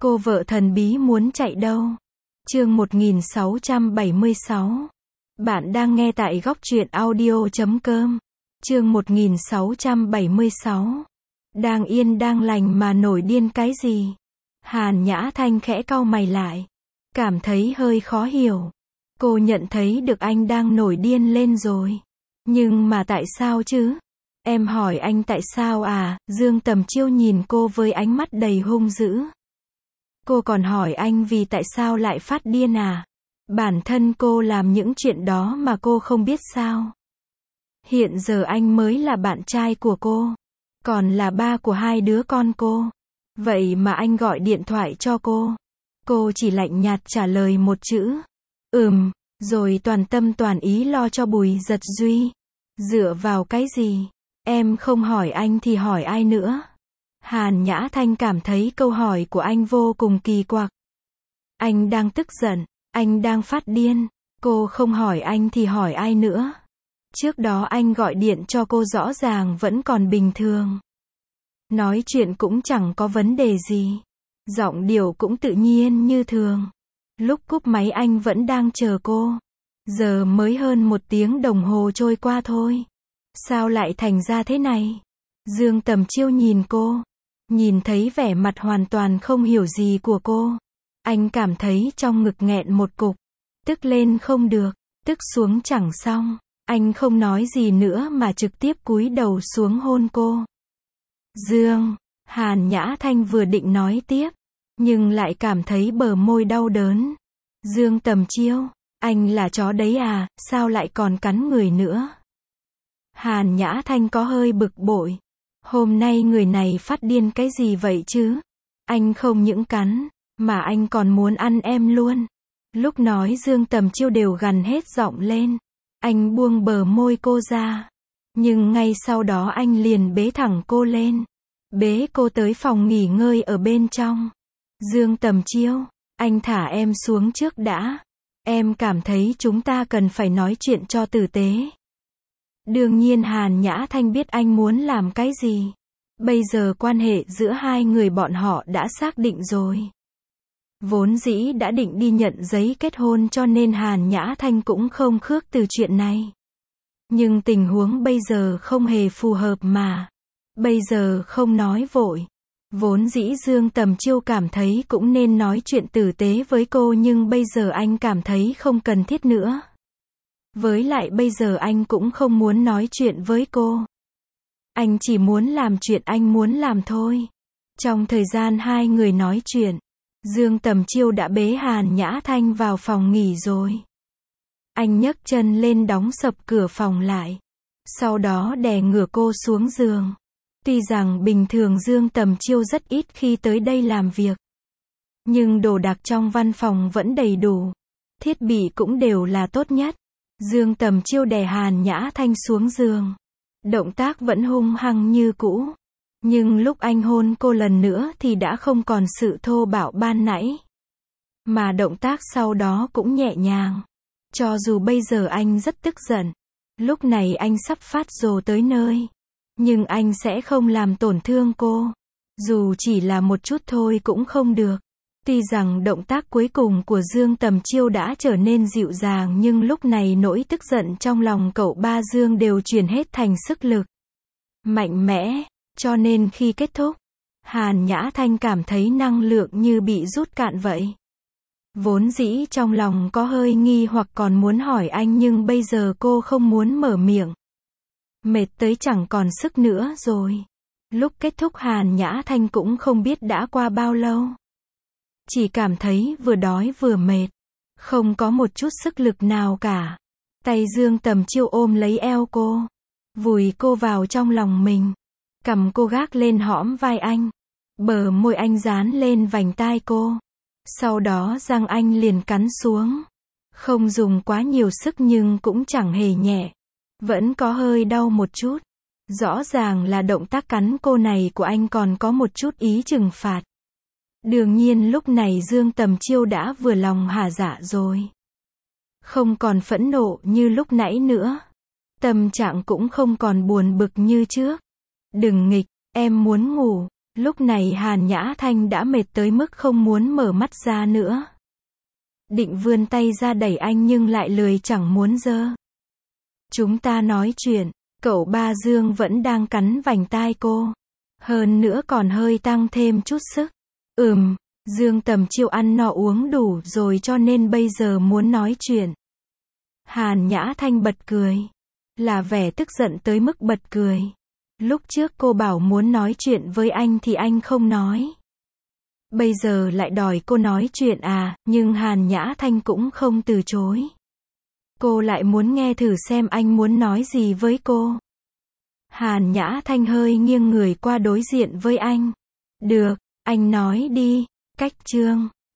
Cô vợ thần bí muốn chạy đâu? Chương 1676. Bạn đang nghe tại góc truyện audio.com. Chương 1676. Đang yên đang lành mà nổi điên cái gì? Hàn Nhã Thanh khẽ cau mày lại, cảm thấy hơi khó hiểu. Cô nhận thấy được anh đang nổi điên lên rồi. Nhưng mà tại sao chứ? Em hỏi anh tại sao à? Dương Tầm Chiêu nhìn cô với ánh mắt đầy hung dữ. Cô còn hỏi anh vì tại sao lại phát điên à? Bản thân cô làm những chuyện đó mà cô không biết sao? Hiện giờ anh mới là bạn trai của cô, còn là ba của hai đứa con cô. Vậy mà anh gọi điện thoại cho cô. Cô chỉ lạnh nhạt trả lời một chữ. Rồi toàn tâm toàn ý lo cho Bùi Giật Duy. Dựa vào cái gì? Em không hỏi anh thì hỏi ai nữa? Hàn Nhã Thanh cảm thấy câu hỏi của anh vô cùng kỳ quặc. Anh đang tức giận, anh đang phát điên. Cô không hỏi anh thì hỏi ai nữa? Trước đó anh gọi điện cho cô rõ ràng vẫn còn bình thường. Nói chuyện cũng chẳng có vấn đề gì. Giọng điệu cũng tự nhiên như thường. Lúc cúp máy anh vẫn đang chờ cô. Giờ mới hơn 1 tiếng đồng hồ trôi qua thôi. Sao lại thành ra thế này? Dương Tầm Chiêu nhìn cô. Nhìn thấy vẻ mặt hoàn toàn không hiểu gì của cô. Anh cảm thấy trong ngực nghẹn một cục. Tức lên không được, tức xuống chẳng xong. Anh không nói gì nữa mà trực tiếp cúi đầu xuống hôn cô. Dương, Hàn Nhã Thanh vừa định nói tiếp, nhưng lại cảm thấy bờ môi đau đớn. Dương Tầm Chiêu, anh là chó đấy à, sao lại còn cắn người nữa? Hàn Nhã Thanh có hơi bực bội. Hôm nay người này phát điên cái gì vậy chứ? Anh không những cắn, mà anh còn muốn ăn em luôn. Lúc nói Dương Tầm Chiêu đều gằn hết giọng lên. Anh buông bờ môi cô ra. Nhưng ngay sau đó anh liền bế thẳng cô lên. Bế cô tới phòng nghỉ ngơi ở bên trong. Dương Tầm Chiêu, anh thả em xuống trước đã. Em cảm thấy chúng ta cần phải nói chuyện cho tử tế. Đương nhiên Hàn Nhã Thanh biết anh muốn làm cái gì. Bây giờ quan hệ giữa hai người bọn họ đã xác định rồi. Vốn dĩ đã định đi nhận giấy kết hôn cho nên Hàn Nhã Thanh cũng không khước từ chuyện này. Nhưng tình huống bây giờ không hề phù hợp mà. Bây giờ không nói vội. Vốn dĩ Dương Tầm Chiêu cảm thấy cũng nên nói chuyện tử tế với cô nhưng bây giờ anh cảm thấy không cần thiết nữa. Với lại bây giờ anh cũng không muốn nói chuyện với cô. Anh chỉ muốn làm chuyện anh muốn làm thôi. Trong thời gian hai người nói chuyện, Dương Tầm Chiêu đã bế Hàn Nhã Thanh vào phòng nghỉ rồi. Anh nhấc chân lên đóng sập cửa phòng lại. Sau đó đè ngửa cô xuống giường. Tuy rằng bình thường Dương Tầm Chiêu rất ít khi tới đây làm việc. Nhưng đồ đạc trong văn phòng vẫn đầy đủ. Thiết bị cũng đều là tốt nhất. Dương Tầm Chiêu đè Hàn Nhã Thanh xuống giường. Động tác vẫn hung hăng như cũ. Nhưng lúc anh hôn cô lần nữa thì đã không còn sự thô bạo ban nãy. Mà động tác sau đó cũng nhẹ nhàng. Cho dù bây giờ anh rất tức giận. Lúc này anh sắp phát rồ tới nơi. Nhưng anh sẽ không làm tổn thương cô. Dù chỉ là một chút thôi cũng không được. Tuy rằng động tác cuối cùng của Dương Tầm Chiêu đã trở nên dịu dàng nhưng lúc này nỗi tức giận trong lòng cậu ba Dương đều chuyển hết thành sức lực. Mạnh mẽ. Cho nên khi kết thúc, Hàn Nhã Thanh cảm thấy năng lượng như bị rút cạn vậy. Vốn dĩ trong lòng có hơi nghi hoặc còn muốn hỏi anh nhưng bây giờ cô không muốn mở miệng. Mệt tới chẳng còn sức nữa rồi. Lúc kết thúc Hàn Nhã Thanh cũng không biết đã qua bao lâu. Chỉ cảm thấy vừa đói vừa mệt. Không có một chút sức lực nào cả. Tay Dương Tầm Chiêu ôm lấy eo cô. Vùi cô vào trong lòng mình. Cầm cô gác lên hõm vai anh. Bờ môi anh dán lên vành tai cô. Sau đó răng anh liền cắn xuống. Không dùng quá nhiều sức nhưng cũng chẳng hề nhẹ. Vẫn có hơi đau một chút. Rõ ràng là động tác cắn cô này của anh còn có một chút ý trừng phạt. Đương nhiên lúc này Dương Tầm Chiêu đã vừa lòng hả dạ rồi. Không còn phẫn nộ như lúc nãy nữa. Tâm trạng cũng không còn buồn bực như trước. Đừng nghịch, em muốn ngủ. Lúc này Hàn Nhã Thanh đã mệt tới mức không muốn mở mắt ra nữa. Định vươn tay ra đẩy anh nhưng lại lười chẳng muốn giơ. Chúng ta nói chuyện, cậu ba Dương vẫn đang cắn vành tai cô. Hơn nữa còn hơi tăng thêm chút sức. Dương tầm chiêu ăn no uống đủ rồi cho nên bây giờ muốn nói chuyện. Hàn Nhã Thanh bật cười. Là vẻ tức giận tới mức bật cười. Lúc trước cô bảo muốn nói chuyện với anh thì anh không nói. Bây giờ lại đòi cô nói chuyện à, nhưng Hàn Nhã Thanh cũng không từ chối. Cô lại muốn nghe thử xem anh muốn nói gì với cô. Hàn Nhã Thanh hơi nghiêng người qua đối diện với anh. Được, anh nói đi. Cách chương